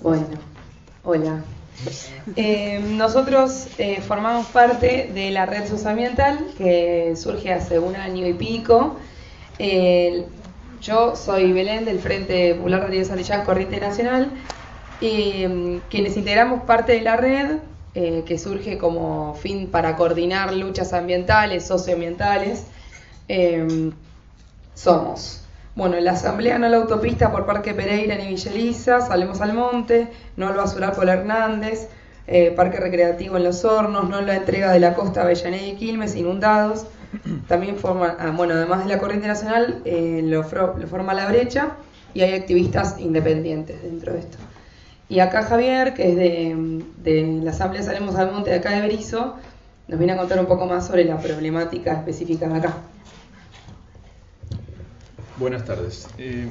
Bueno, hola. Nosotros formamos parte de la red socioambiental que surge hace un año y pico. Yo soy Belén del Frente Popular de Río Santillán, Corriente Nacional. Quienes integramos parte de la red, que surge como fin para coordinar luchas ambientales, socioambientales, somos... Bueno, la asamblea No a la autopista por Parque Pereira y Villa Elisa, Salemos al Monte, No al basural por Hernández, Parque Recreativo en Los Hornos, No a la entrega de la costa Avellaneda y Quilmes, inundados. También forma, además de la Corriente Nacional, lo forma La Brecha, y hay activistas independientes dentro de esto. Y acá Javier, que es de la asamblea Salemos al Monte de acá de Berizo, nos viene a contar un poco más sobre la problemática específica de acá. Buenas tardes.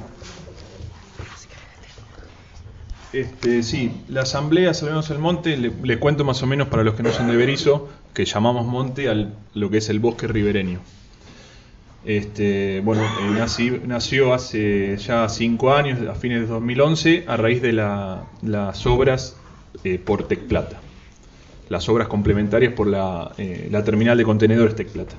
Sí, la asamblea Salemos al Monte, le cuento más o menos para los que no son de Berizo, que llamamos monte a lo que es el bosque ribereño. Nació hace ya 5 años, a fines de 2011, a raíz de las obras por Tecplata, las obras complementarias por la terminal de contenedores Tecplata.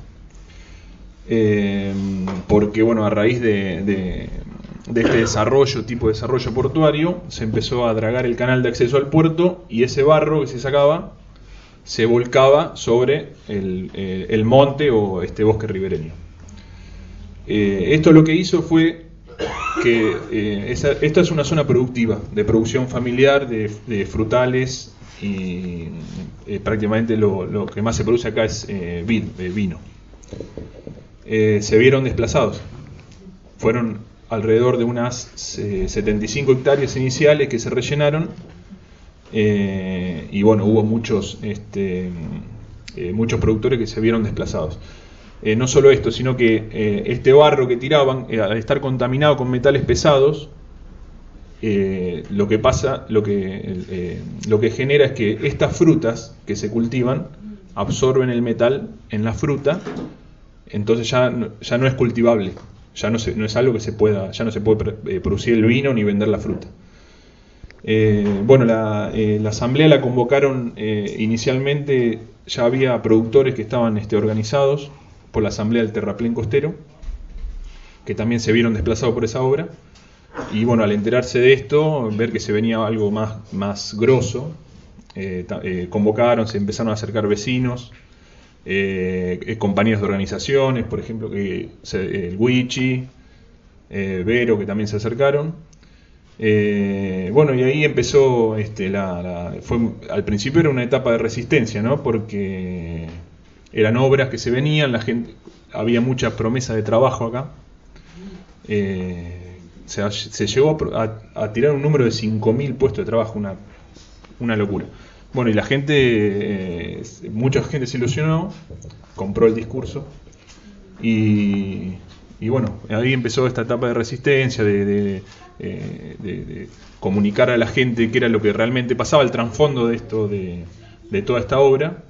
Porque bueno, a raíz de este tipo de desarrollo portuario, se empezó a dragar el canal de acceso al puerto, y ese barro que se sacaba se volcaba sobre el monte o este bosque ribereño. Esto lo que hizo fue que esta es una zona productiva, de producción familiar, de frutales, y prácticamente lo que más se produce acá es vino. Se vieron desplazados. Fueron alrededor de unas 75 hectáreas iniciales que se rellenaron, y bueno, hubo muchos productores que se vieron desplazados. No solo esto, sino que este barro que tiraban, al estar contaminado con metales pesados, lo que genera es que estas frutas que se cultivan absorben el metal en la fruta. Entonces ya no es cultivable, no es algo que ya no se puede producir el vino ni vender la fruta. La asamblea la convocaron inicialmente, ya había productores que estaban organizados por la asamblea del Terraplén Costero, que también se vieron desplazados por esa obra, y bueno, al enterarse de esto, ver que se venía algo más grosso, convocaron, se empezaron a acercar vecinos, compañías de organizaciones, por ejemplo, el Wichi, Vero, que también se acercaron. Y ahí empezó, al principio era una etapa de resistencia, ¿no? Porque eran obras que se venían, había mucha promesa de trabajo acá. Se llegó a tirar un número de 5.000 puestos de trabajo, una locura. Bueno, y mucha gente se ilusionó, compró el discurso, y bueno, ahí empezó esta etapa de resistencia, de comunicar a la gente qué era lo que realmente pasaba, el trasfondo de esto, de toda esta obra.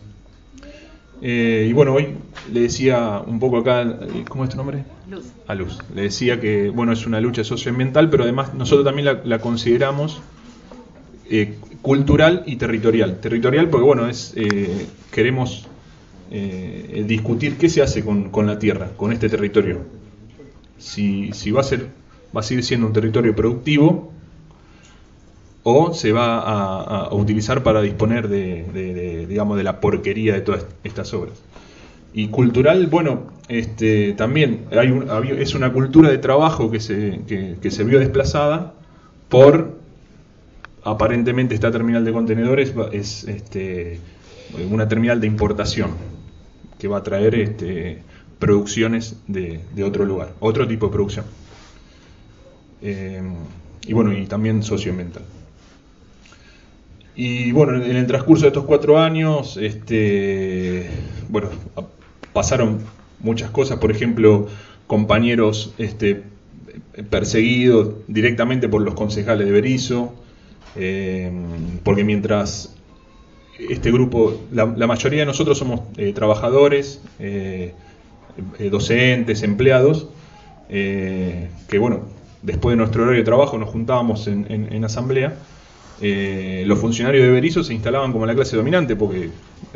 Y bueno, hoy le decía un poco acá, ¿cómo es tu nombre? Luz. A Luz. Le decía que bueno, es una lucha socioambiental, pero además nosotros también la consideramos cultural y territorial. Territorial porque bueno, queremos discutir qué se hace con la tierra, con este territorio. Si va a seguir siendo un territorio productivo, o se va a utilizar para disponer digamos, de la porquería de todas estas obras. Y cultural, bueno, también es una cultura de trabajo que se vio desplazada por, aparentemente, esta terminal de contenedores es una terminal de importación que va a traer producciones de otro lugar, otro tipo de producción. Y bueno, y también socioambiental. Y bueno, en el transcurso de estos 4 años, pasaron muchas cosas. Por ejemplo, compañeros perseguidos directamente por los concejales de Berizo, porque mientras este grupo, la mayoría de nosotros somos trabajadores, docentes, empleados, que bueno, después de nuestro horario de trabajo nos juntábamos en asamblea, los funcionarios de Berisso se instalaban como la clase dominante porque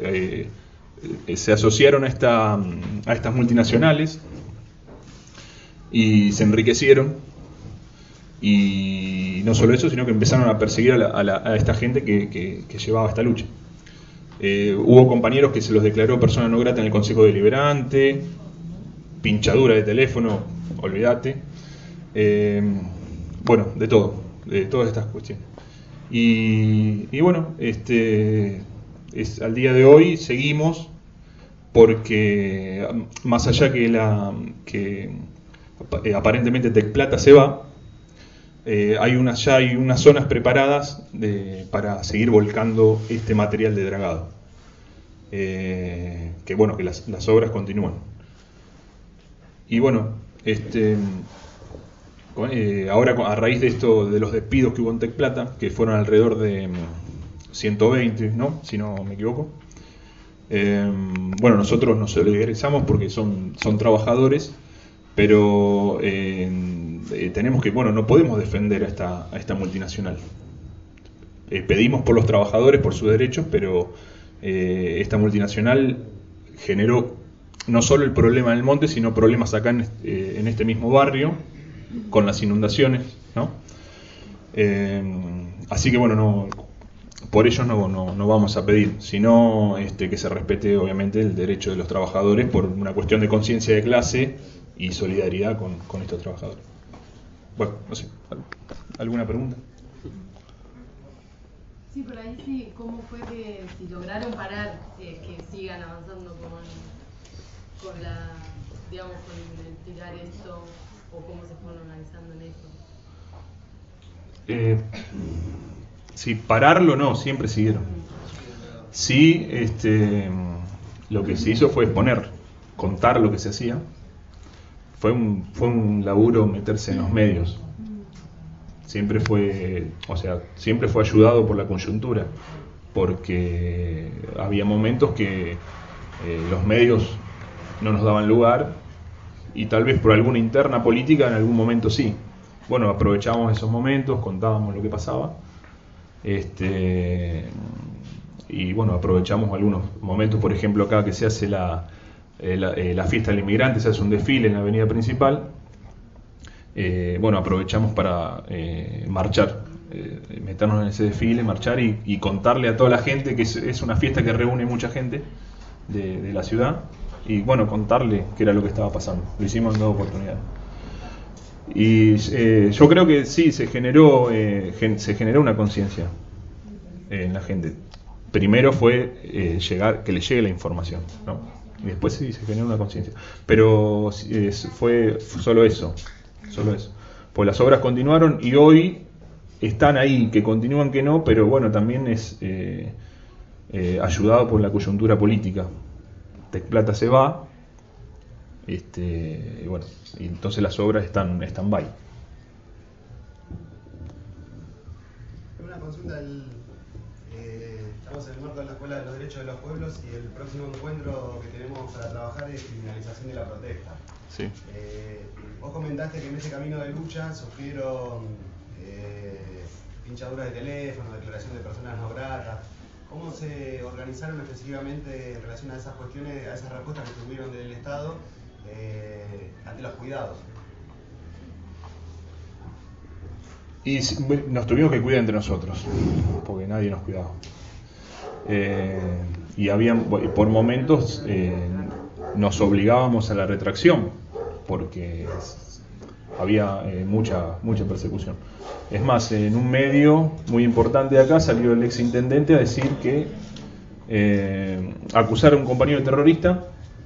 se asociaron a estas multinacionales y se enriquecieron, y no solo eso, sino que empezaron a perseguir a esta gente que llevaba esta lucha. Hubo compañeros que se los declaró persona no grata en el Consejo Deliberante, pinchadura de teléfono, olvídate, bueno, de todas estas cuestiones. Y bueno, al día de hoy seguimos, porque más allá que aparentemente Tecplata se va, ya hay unas zonas preparadas para seguir volcando este material de dragado, que las obras continúan. Y bueno, ahora a raíz de esto, de los despidos que hubo en Tecplata, que fueron alrededor de 120, ¿no? Si no me equivoco, nosotros nos solidarizamos porque son trabajadores, pero tenemos que, no podemos defender a esta multinacional. Pedimos por los trabajadores, por sus derechos, pero esta multinacional generó no solo el problema en el monte, sino problemas acá en este mismo barrio, con las inundaciones, ¿no? Así que por ellos no vamos a pedir, sino que se respete obviamente el derecho de los trabajadores por una cuestión de conciencia de clase y solidaridad con estos trabajadores. Bueno, no sé, ¿alguna pregunta? Sí, por ahí sí, ¿cómo fue que si lograron parar que sigan avanzando con el tirar esto, o cómo se fueron organizando en eso? Sí, pararlo no, siempre siguieron. Sí, lo que se hizo fue contar lo que se hacía. Fue un laburo meterse en los medios. Siempre fue ayudado por la coyuntura, porque había momentos que los medios no nos daban lugar, y tal vez por alguna interna política en algún momento sí. Bueno, aprovechábamos esos momentos, contábamos lo que pasaba, y aprovechamos algunos momentos, por ejemplo acá que se hace la fiesta del inmigrante, se hace un desfile en la avenida principal. Aprovechamos para marchar, meternos en ese desfile, marchar y contarle a toda la gente que es una fiesta que reúne mucha gente de la ciudad, y contarle qué era lo que estaba pasando. Lo hicimos en 2 oportunidades. Y yo creo que sí, se generó una conciencia en la gente. Primero fue que le llegue la información, ¿no? Y después sí se generó una conciencia. Pero fue solo eso. Pues las obras continuaron y hoy están ahí, que continúan que no, pero también es ayudado por la coyuntura política. Tecplata se va, y entonces las obras están stand-by. Una consulta, estamos en el marco de la Escuela de los Derechos de los Pueblos, y el próximo encuentro que tenemos para trabajar es criminalización de la protesta. Sí. Vos comentaste que en ese camino de lucha sufrieron pinchaduras de teléfono, declaración de personas no gratas. ¿Cómo se organizaron específicamente en relación a esas cuestiones, a esas respuestas que tuvieron del Estado ante los cuidados? Y nos tuvimos que cuidar entre nosotros, porque nadie nos cuidaba. Y por momentos nos obligábamos a la retracción, porque había mucha persecución. Es más, en un medio muy importante de acá salió el ex intendente a decir que acusar a un compañero terrorista,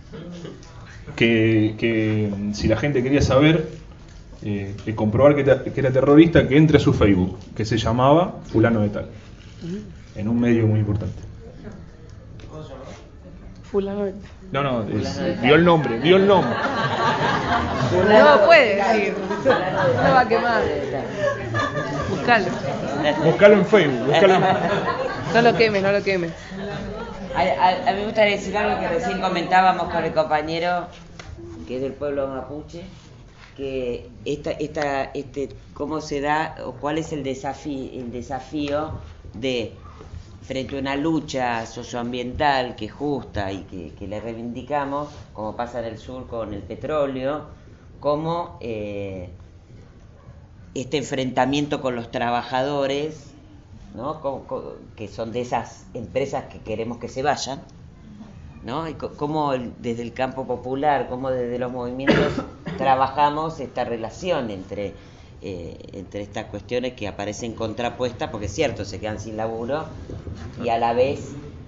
que si la gente quería saber, comprobar que era terrorista, que entre a su Facebook, que se llamaba fulano de tal, en un medio muy importante. Fulano de tal. No, dio el nombre. No puede decir, no va a quemar. Buscalo en Facebook. No lo quemes. A mí me gustaría decir algo que recién comentábamos con el compañero, que es del pueblo mapuche, que cómo se da o cuál es el desafío de, frente a una lucha socioambiental que es justa y que le reivindicamos, como pasa en el sur con el petróleo, cómo este enfrentamiento con los trabajadores, ¿no? Que son de esas empresas que queremos que se vayan, ¿no? Y cómo desde el campo popular, cómo desde los movimientos trabajamos esta relación entre estas cuestiones que aparecen contrapuestas, porque es cierto, se quedan sin laburo y a la vez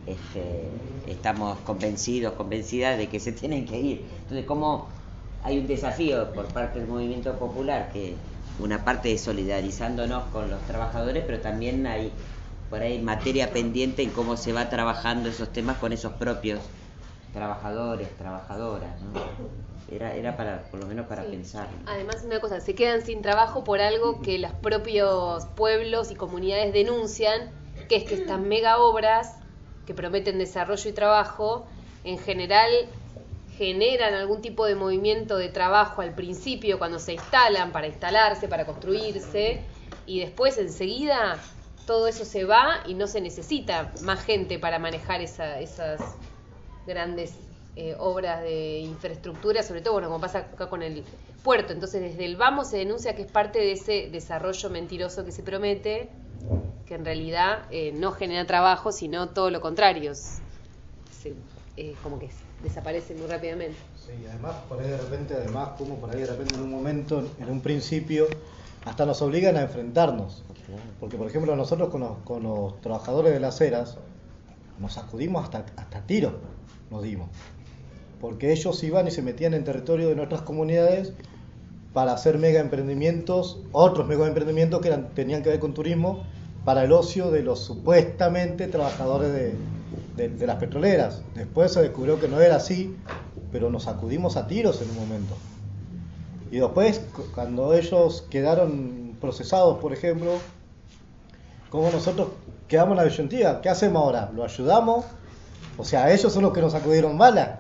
estamos convencidas de que se tienen que ir. Entonces, cómo hay un desafío por parte del movimiento popular, que una parte es solidarizándonos con los trabajadores, pero también hay por ahí materia pendiente en cómo se va trabajando esos temas con esos propios trabajadores, trabajadoras, ¿no? Era para, por lo menos para pensar. Además, una cosa, se quedan sin trabajo por algo que los propios pueblos y comunidades denuncian, que es que estas mega obras que prometen desarrollo y trabajo, en general generan algún tipo de movimiento de trabajo al principio cuando se instalan, para instalarse, para construirse, y después enseguida todo eso se va y no se necesita más gente para manejar esas grandes obras de infraestructura, sobre todo, bueno, como pasa acá con el puerto. Entonces, desde el vamos se denuncia que es parte de ese desarrollo mentiroso que se promete, que en realidad no genera trabajo, sino todo lo contrario. Como que desaparece muy rápidamente. Sí, además, por ahí de repente en un momento, en un principio, hasta nos obligan a enfrentarnos. Porque, por ejemplo, nosotros con los trabajadores de las eras nos sacudimos hasta tiro, nos dimos. Porque ellos iban y se metían en territorio de nuestras comunidades para hacer mega emprendimientos, otros mega emprendimientos que tenían que ver con turismo, para el ocio de los supuestamente trabajadores de las petroleras. Después se descubrió que no era así, pero nos sacudimos a tiros en un momento. Y después, cuando ellos quedaron procesados, por ejemplo, como nosotros quedamos en la disyuntiva, ¿qué hacemos ahora? ¿Lo ayudamos? O sea, ellos son los que nos sacudieron balas.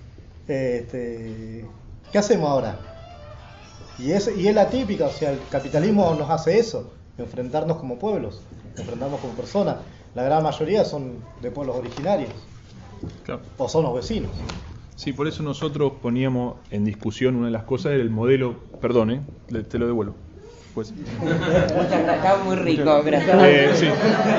¿Qué hacemos ahora? Y es la típica, o sea, el capitalismo nos hace eso, enfrentarnos como pueblos, enfrentarnos como personas. La gran mayoría son de pueblos originarios, Claro. o son los vecinos. Sí, por eso nosotros poníamos en discusión una de las cosas, era el modelo, perdón, te lo devuelvo. Pues. Está muy rico, gracias. Sí.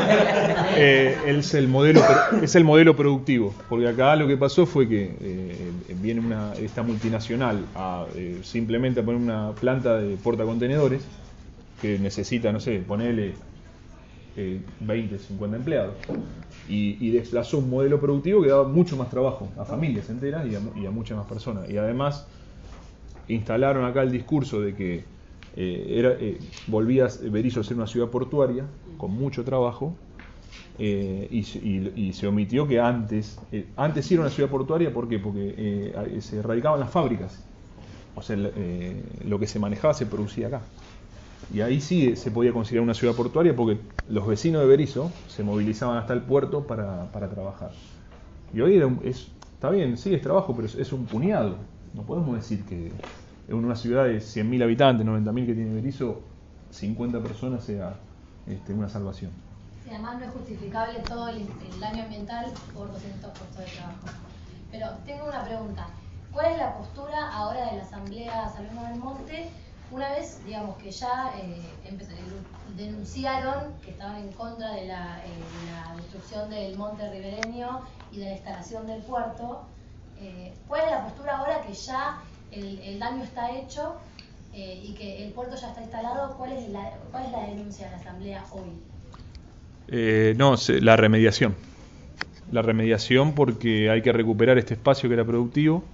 Es el modelo productivo, porque acá lo que pasó fue que viene esta multinacional simplemente a poner una planta de portacontenedores que necesita, no sé, ponerle 20, 50 empleados, y desplazó un modelo productivo que daba mucho más trabajo a familias enteras y a muchas más personas. Y además instalaron acá el discurso de que volvía Berisso a ser una ciudad portuaria con mucho trabajo, y se omitió que antes sí era una ciudad portuaria. ¿Por qué? Porque se radicaban las fábricas, o sea, lo que se manejaba se producía acá, y ahí sí se podía considerar una ciudad portuaria, porque los vecinos de Berisso se movilizaban hasta el puerto para trabajar. Y hoy está bien, sí es trabajo, pero es un puñado. No podemos decir que en una ciudad de 100.000 habitantes, 90.000 que tiene Berisso, 50 personas sea una salvación. Sí, además no es justificable todo el daño ambiental por 200 puestos de trabajo. Pero tengo una pregunta. ¿Cuál es la postura ahora de la Asamblea Salerno del Monte, una vez, digamos, que ya denunciaron que estaban en contra de la destrucción del monte ribereño y de la instalación del puerto? ¿Cuál es la postura ahora que ya el daño está hecho y que el puerto ya está instalado? ¿Cuál es la denuncia de la Asamblea hoy? No, la remediación. La remediación, porque hay que recuperar este espacio que era productivo.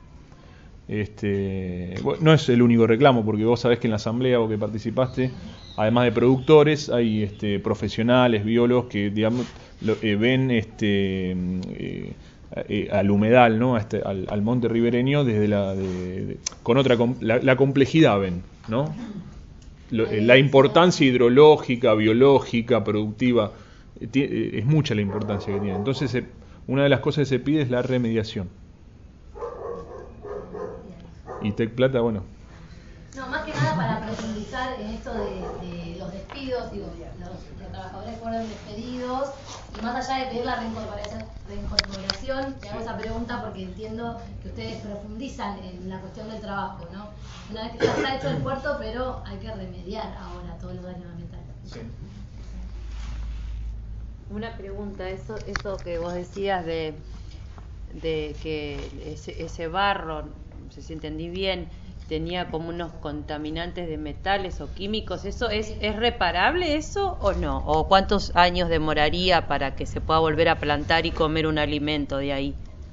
No es el único reclamo, porque vos sabés que en la asamblea o que participaste, además de productores, hay profesionales, biólogos que, digamos, ven al humedal, ¿no? Al monte ribereño desde con otra la complejidad, ven, ¿no? La importancia hidrológica, biológica, productiva, es mucha la importancia que tiene. Entonces, una de las cosas que se pide es la remediación. Y Tec Plata, bueno, No, más que nada para profundizar en esto de los despidos, digo, los trabajadores fueron despedidos, y más allá de pedir la reincorporación, te hago esa pregunta porque entiendo que ustedes profundizan en la cuestión del trabajo, ¿no? Una vez que ya está hecho el puerto, pero hay que remediar ahora todos los daños ambientales. Sí. Una pregunta, eso que vos decías de que ese barro, no sé si entendí bien, tenía como unos contaminantes de metales o químicos, ¿eso es reparable eso o no? ¿O cuántos años demoraría para que se pueda volver a plantar y comer un alimento de ahí?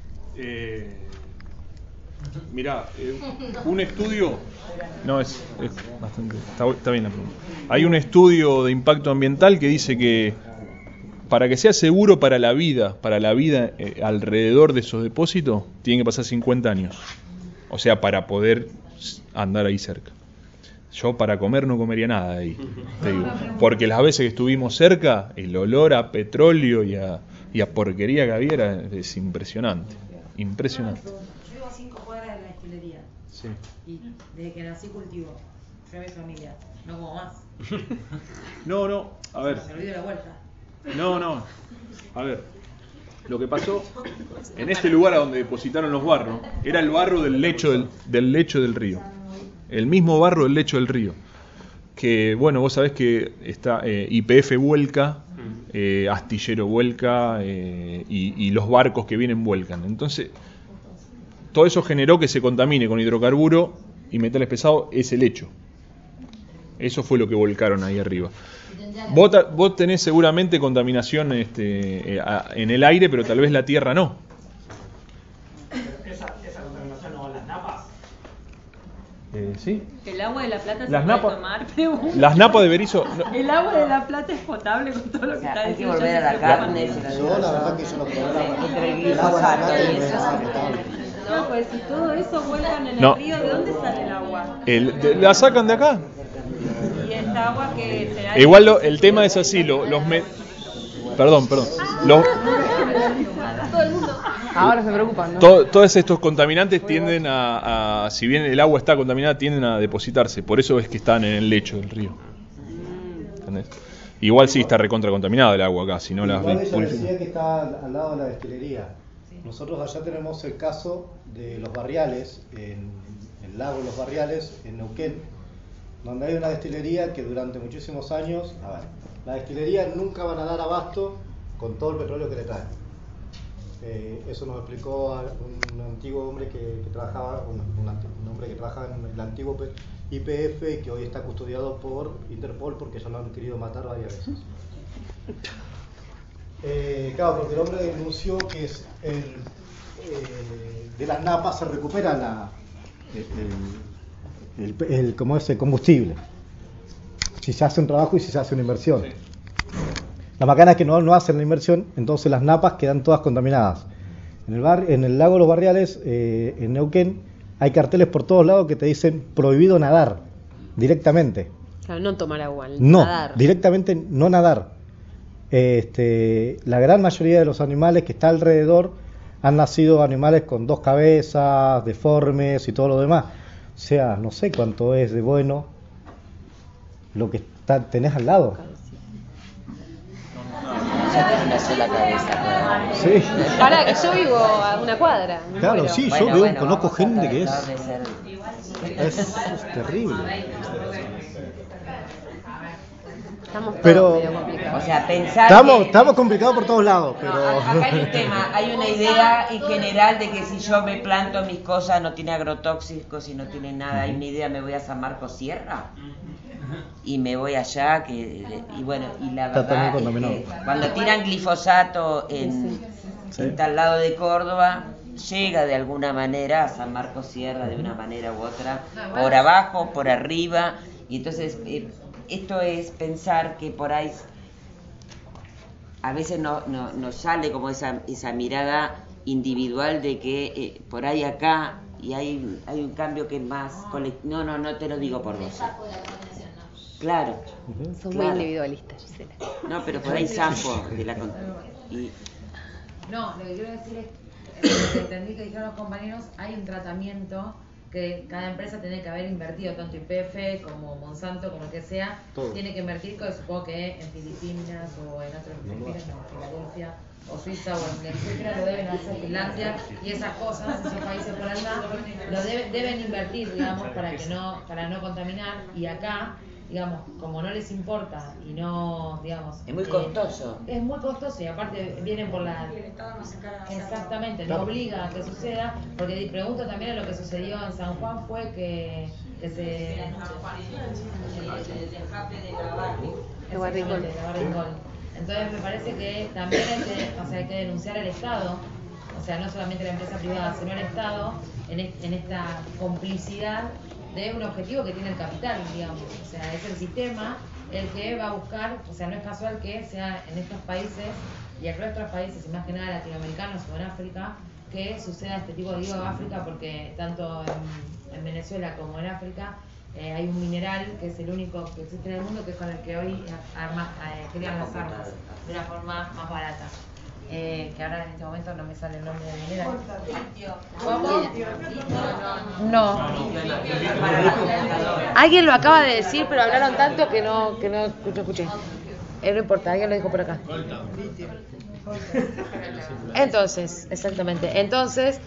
Mirá, un estudio... No, es bastante... Está bien la pregunta. Hay un estudio de impacto ambiental que dice que para que sea seguro para la vida alrededor de esos depósitos, tienen que pasar 50 años. O sea, para poder andar ahí cerca. Yo para comer no comería nada de ahí, te digo. Porque las veces que estuvimos cerca, el olor a petróleo y a porquería que había es impresionante. Impresionante. Yo vivo a 5 cuadras de la destilería. Sí. Y desde que nací cultivo. Yo y mi familia. No como más. No, a ver. Me olvido la vuelta. No. A ver. Lo que pasó en este lugar a donde depositaron los barros era el barro del lecho del río. El mismo barro del lecho del río. Que, bueno, vos sabés que está YPF vuelca, Astillero vuelca y los barcos que vienen vuelcan. Entonces, todo eso generó que se contamine con hidrocarburo y metales pesados ese lecho. Eso fue lo que volcaron ahí arriba. Vos tenés seguramente contaminación en el aire, pero tal vez la tierra no. Esa contaminación no, las napas. Sí. ¿El agua de La Plata Las se napas- puede tomar? Pregunta. Las napas de Berizo... ¿El agua de La Plata es potable con todo lo que está Hay que diciendo? volver a la carne. Yo la verdad que yo no probé Entre el el agua glifosato natural y y eso. No, pues si todo eso vuelcan en No. el río, ¿de dónde sale el agua? ¿La sacan de acá? Y esta agua que será... Igual el tema es así, Perdón. Todo el mundo. Ahora se preocupan, ¿no? Todos estos contaminantes tienden a, si bien el agua está contaminada, tienden a depositarse. Por eso es que están en el lecho del río. ¿Entendés? Igual sí está recontra contaminada el agua acá, si no la Igual ella purifican. decía que está al lado de la destilería. Nosotros allá tenemos el caso de Los Barriales, en el lago Los Barriales, en Neuquén, donde hay una destilería que durante muchísimos años, la destilería nunca van a dar abasto con todo el petróleo que le traen. Eso nos explicó un antiguo hombre que trabajaba, un hombre que trabaja en el antiguo YPF, que hoy está custodiado por Interpol porque ya lo han querido matar varias veces. Claro, porque el hombre denunció que de las napas se recupera el combustible. Si se hace un trabajo y si se hace una inversión. Sí. La macana es que no hacen la inversión, entonces las napas quedan todas contaminadas. En el lago Los Barriales, en Neuquén, hay carteles por todos lados que te dicen prohibido nadar, directamente. Claro, no tomar agua, nadar. Directamente no nadar. La gran mayoría de los animales que está alrededor han nacido animales con 2 cabezas, deformes y todo lo demás. O sea, no sé cuánto es de bueno lo que tenés al lado. Ya tenés una sola cabeza. Sí. Para que yo vivo a una cuadra. Claro, bueno. sí, yo conozco gente que es terrible. Estamos todos Pero, medio complicados. O sea, pensar estamos complicados por todos lados, pero... No, acá hay un tema, hay una idea en general de que si yo me planto mis cosas no tiene agrotóxicos y no tiene nada, hay una idea, me voy a San Marcos Sierra y me voy allá, y bueno, y la verdad es que cuando tiran glifosato en tal lado de Córdoba, llega de alguna manera a San Marcos Sierra de una manera u otra, por abajo, por arriba, y entonces esto es pensar que por ahí a veces nos sale como esa mirada individual de que por ahí acá y hay un cambio que es más colectivo. No te lo digo por vos. Claro. Son muy individualistas, Gisela. No, pero por ahí zampo de la No, lo que quiero decir es, entendí que dijeron los compañeros, hay un tratamiento que cada empresa tiene que haber invertido, tanto YPF como Monsanto, como el que sea, todo. tiene que invertir, supongo que en Filipinas o en otros Filipinas, no, Filadelfia o Suiza o en etcétera, lo deben hacer, Finlandia y esas cosas, esos países por allá, lo deben invertir, digamos, para no contaminar, y acá, digamos, como no les importa y no, digamos... Es muy costoso. Es muy costoso y aparte vienen por la... El Estado no se encarga de Exactamente, no Claro. obliga a que suceda, porque pregunto también a lo que sucedió en San Juan fue que se... El descape de la barri. Exactamente, de la Barricol. Entonces me parece que también hay que denunciar al Estado, o sea, no solamente la empresa privada, sino al Estado, en esta complicidad de un objetivo que tiene el capital, digamos. O sea, es el sistema el que va a buscar, o sea, no es casual que sea en estos países y en nuestros países, y más que nada latinoamericanos o en África, que suceda este tipo de, digo África porque tanto en Venezuela como en África hay un mineral que es el único que existe en el mundo, que es con el que hoy crean las armas de una forma más barata. Que ahora en este momento no me sale el nombre del mineral. ¿Cómo? No. Alguien lo acaba de decir, pero hablaron tanto que no escuché. No importa, alguien lo dijo por acá. Entonces, exactamente. Entonces,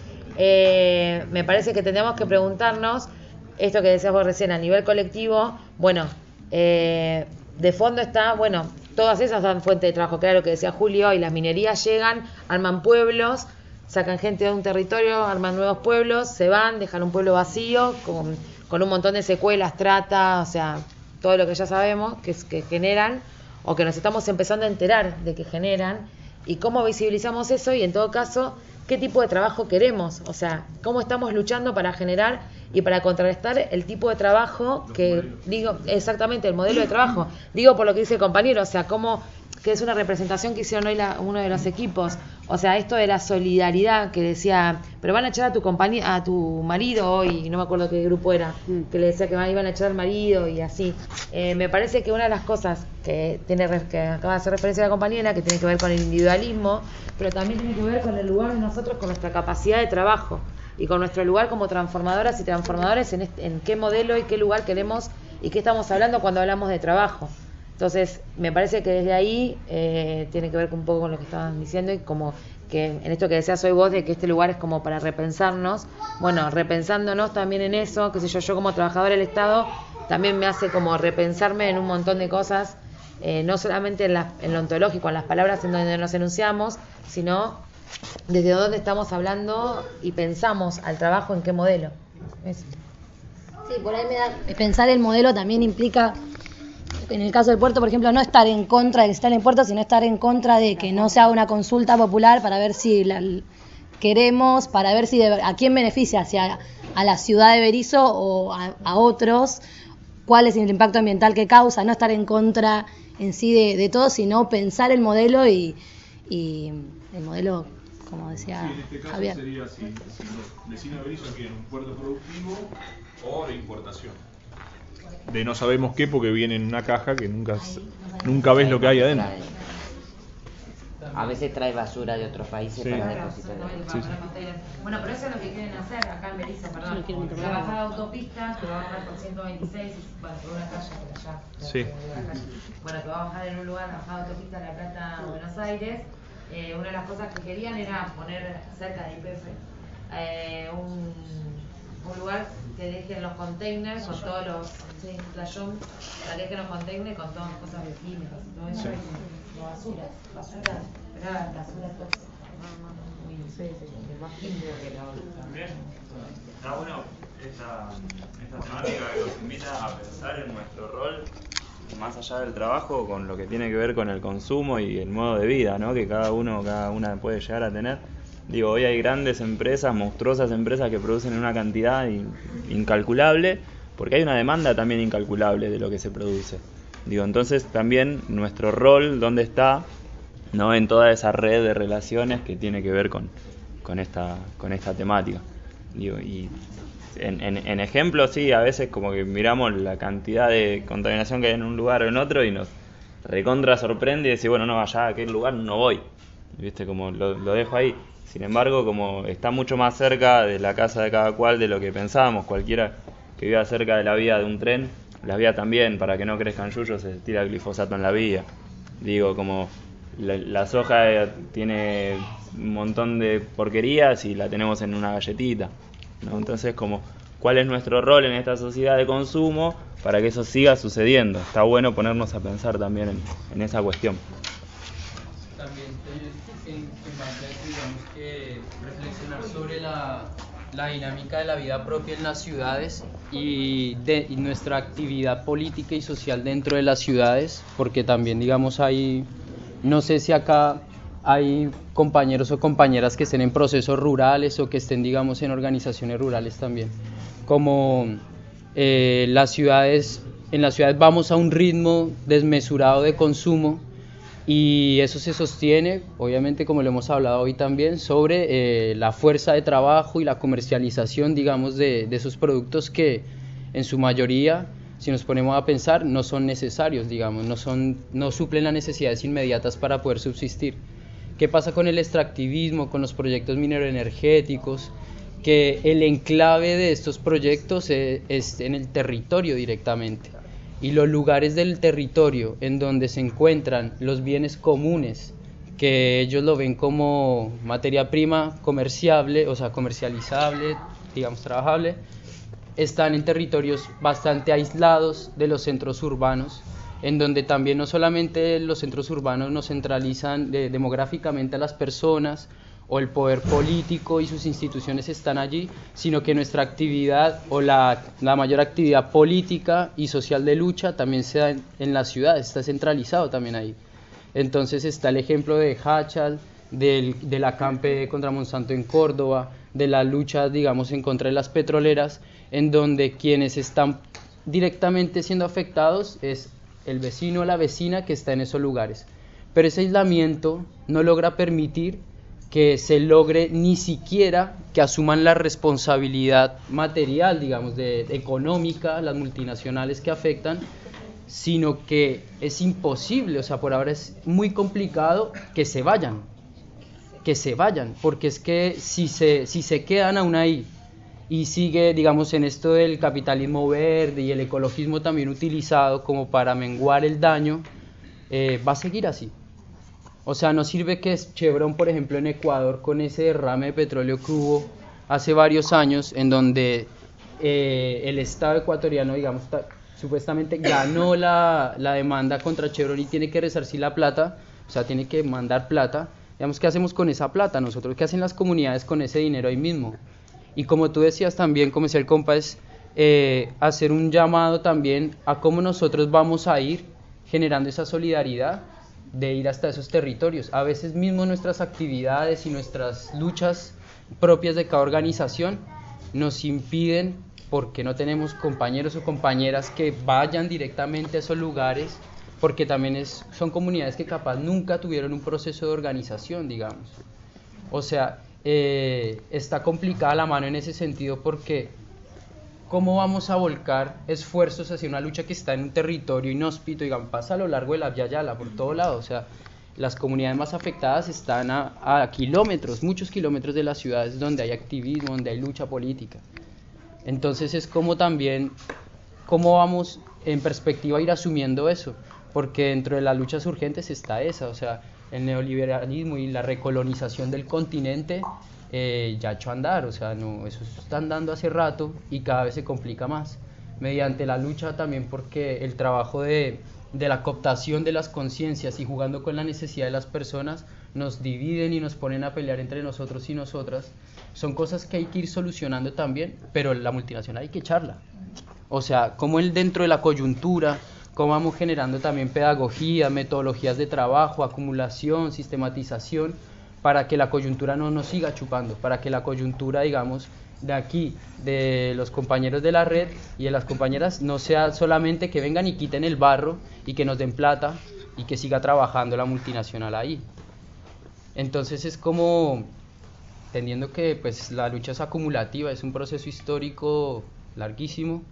me parece que tendríamos que preguntarnos esto que decías vos recién a nivel colectivo. Bueno, de fondo está, bueno, todas esas dan fuente de trabajo, que era lo que decía Julio, y las minerías llegan, arman pueblos, sacan gente de un territorio, arman nuevos pueblos, se van, dejan un pueblo vacío, con un montón de secuelas, trata, o sea, todo lo que ya sabemos que generan, o que nos estamos empezando a enterar de que generan, y cómo visibilizamos eso, y en todo caso, qué tipo de trabajo queremos, o sea, cómo estamos luchando para generar y para contrarrestar el tipo de trabajo que, digo, exactamente, el modelo de trabajo, digo por lo que dice el compañero, o sea, cómo, que es una representación que hicieron hoy uno de los equipos, o sea, esto de la solidaridad que decía, pero van a echar a tu marido hoy, no me acuerdo qué grupo era, que le decía que iban a echar al marido y así. Me parece que una de las cosas que acaba de hacer referencia a la compañera, que tiene que ver con el individualismo, pero también tiene que ver con el lugar de nosotros, con nuestra capacidad de trabajo y con nuestro lugar como transformadoras y transformadores en qué modelo y qué lugar queremos y qué estamos hablando cuando hablamos de trabajo. Entonces, me parece que desde ahí tiene que ver un poco con lo que estaban diciendo, y como que en esto que decías hoy vos, de que este lugar es como para repensarnos. Bueno, repensándonos también en eso, qué sé yo como trabajadora del Estado, también me hace como repensarme en un montón de cosas, no solamente en lo ontológico, en las palabras en donde nos enunciamos, sino desde dónde estamos hablando y pensamos al trabajo, en qué modelo. Eso. Sí, por ahí pensar el modelo también implica, en el caso del puerto, por ejemplo, no estar en contra de que esté en el puerto, sino estar en contra de que no se haga una consulta popular para ver si queremos, para ver si a quién beneficia, hacia a la ciudad de Berisso o a otros, cuál es el impacto ambiental que causa, no estar en contra en sí de todo, sino pensar el modelo y el modelo, como decía Sí, en este caso Javier. sería si los vecinos de Berisso quieren un puerto productivo o de importación. De no sabemos qué, porque viene en una caja que nunca ves lo que hay adentro. A veces trae basura de otros países Sí. para Claro, depositar. exactamente, Sí, para container. Bueno, pero eso es lo que quieren hacer acá en Berisso, perdón. La bajada de autopista que va a bajar por 126, bueno, por una calle por allá. Sí. Bueno, que va a bajar en un lugar, la bajada de autopista de La Plata, Buenos Aires. Una de las cosas que querían era poner cerca de YPF un lugar que dejen los containers con todos los playón, para que dejen los containers con todas las cosas bioquímicas y todo eso, y basura tóxica, más limpio que la otra. También está bueno esta temática que nos invita a pensar en nuestro rol más allá del trabajo, con lo que tiene que ver con el consumo y el modo de vida, ¿no? Que cada una puede llegar a tener. Digo, hoy hay grandes empresas, monstruosas empresas que producen una cantidad incalculable, porque hay una demanda también incalculable de lo que se produce. Digo, entonces también nuestro rol, ¿dónde está? ¿No? En toda esa red de relaciones que tiene que ver con esta temática. Digo, y en ejemplos, sí, a veces como que miramos la cantidad de contaminación que hay en un lugar o en otro y nos recontra sorprende y decimos, bueno, no, allá a aquel lugar no voy. ¿Viste? Como lo dejo ahí. Sin embargo, como está mucho más cerca de la casa de cada cual de lo que pensábamos, cualquiera que viva cerca de la vía de un tren, las vías también, para que no crezcan yuyos, se tira glifosato en la vía. Digo, como la soja tiene un montón de porquerías y la tenemos en una galletita, ¿no? Entonces, como, ¿cuál es nuestro rol en esta sociedad de consumo para que eso siga sucediendo? Está bueno ponernos a pensar también en esa cuestión. También en base a eso, digamos que reflexionar sobre la dinámica de la vida propia en las ciudades y nuestra actividad política y social dentro de las ciudades, porque también, digamos, no sé si acá hay compañeros o compañeras que estén en procesos rurales o que estén, digamos, en organizaciones rurales también. Como en las ciudades vamos a un ritmo desmesurado de consumo y eso se sostiene, obviamente, como lo hemos hablado hoy también, sobre la fuerza de trabajo y la comercialización, digamos, de esos productos que en su mayoría, si nos ponemos a pensar, no son necesarios, digamos, no suplen las necesidades inmediatas para poder subsistir. ¿Qué pasa con el extractivismo, con los proyectos mineroenergéticos? Que el enclave de estos proyectos es en el territorio directamente. Y los lugares del territorio en donde se encuentran los bienes comunes, que ellos lo ven como materia prima comerciable, o sea, comercializable, digamos, trabajable, están en territorios bastante aislados de los centros urbanos, en donde también no solamente los centros urbanos nos centralizan demográficamente a las personas, o el poder político y sus instituciones están allí, sino que nuestra actividad o la mayor actividad política y social de lucha también se da en las ciudades, está centralizado también ahí. Entonces está el ejemplo de Hachal, del acampe contra Monsanto en Córdoba, de la lucha, digamos, en contra de las petroleras, en donde quienes están directamente siendo afectados es el vecino o la vecina que está en esos lugares. Pero ese aislamiento no logra permitir que se logre ni siquiera que asuman la responsabilidad material, digamos, económica, las multinacionales que afectan, sino que es imposible, o sea, por ahora es muy complicado que se vayan, porque es que si se quedan aún ahí y sigue, digamos, en esto del capitalismo verde y el ecologismo también utilizado como para menguar el daño, va a seguir así. O sea, no sirve que Chevron, por ejemplo, en Ecuador, con ese derrame de petróleo que hubo hace varios años, en donde el Estado ecuatoriano, digamos, supuestamente ganó la demanda contra Chevron y tiene que resarcir la plata, o sea, tiene que mandar plata. Digamos, ¿qué hacemos con esa plata nosotros? ¿Qué hacen las comunidades con ese dinero ahí mismo? Y como tú decías también, como decía el compa, es hacer un llamado también a cómo nosotros vamos a ir generando esa solidaridad de ir hasta esos territorios. A veces mismo nuestras actividades y nuestras luchas propias de cada organización nos impiden, porque no tenemos compañeros o compañeras que vayan directamente a esos lugares, porque también son comunidades que capaz nunca tuvieron un proceso de organización, digamos. O sea, está complicada la mano en ese sentido, porque ¿cómo vamos a volcar esfuerzos hacia una lucha que está en un territorio inhóspito? Digamos, pasa a lo largo de la Vía Yala, por todo lado. O sea, las comunidades más afectadas están a kilómetros, muchos kilómetros de las ciudades donde hay activismo, donde hay lucha política. Entonces es como también, ¿cómo vamos en perspectiva a ir asumiendo eso? Porque dentro de las luchas urgentes está esa, o sea, el neoliberalismo y la recolonización del continente ya echó a andar, o sea, no, eso está andando hace rato y cada vez se complica más, mediante la lucha también, porque el trabajo de la cooptación de las conciencias y jugando con la necesidad de las personas nos dividen y nos ponen a pelear entre nosotros y nosotras. Son cosas que hay que ir solucionando también, pero la multinacional hay que echarla. O sea, como dentro de la coyuntura, cómo vamos generando también pedagogía, metodologías de trabajo, acumulación, sistematización, para que la coyuntura no nos siga chupando, para que la coyuntura, digamos, de aquí, de los compañeros de la red y de las compañeras, no sea solamente que vengan y quiten el barro y que nos den plata y que siga trabajando la multinacional ahí. Entonces es como, entendiendo que pues la lucha es acumulativa, es un proceso histórico larguísimo,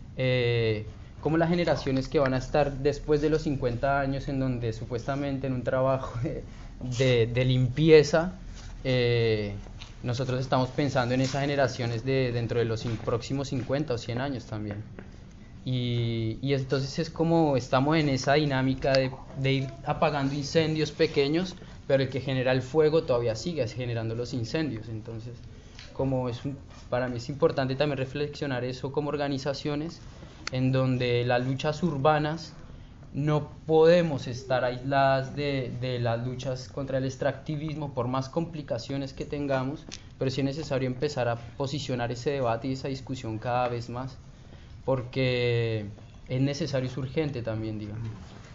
como las generaciones que van a estar después de los 50 años, en donde supuestamente en un trabajo de limpieza nosotros estamos pensando en esas generaciones dentro de los próximos 50 o 100 años también. Y entonces es como estamos en esa dinámica de ir apagando incendios pequeños, pero el que genera el fuego todavía sigue generando los incendios. Entonces, para mí es importante también reflexionar eso como organizaciones, en donde las luchas urbanas no podemos estar aisladas de las luchas contra el extractivismo, por más complicaciones que tengamos, pero sí es necesario empezar a posicionar ese debate y esa discusión cada vez más, porque es necesario y es urgente también, digamos.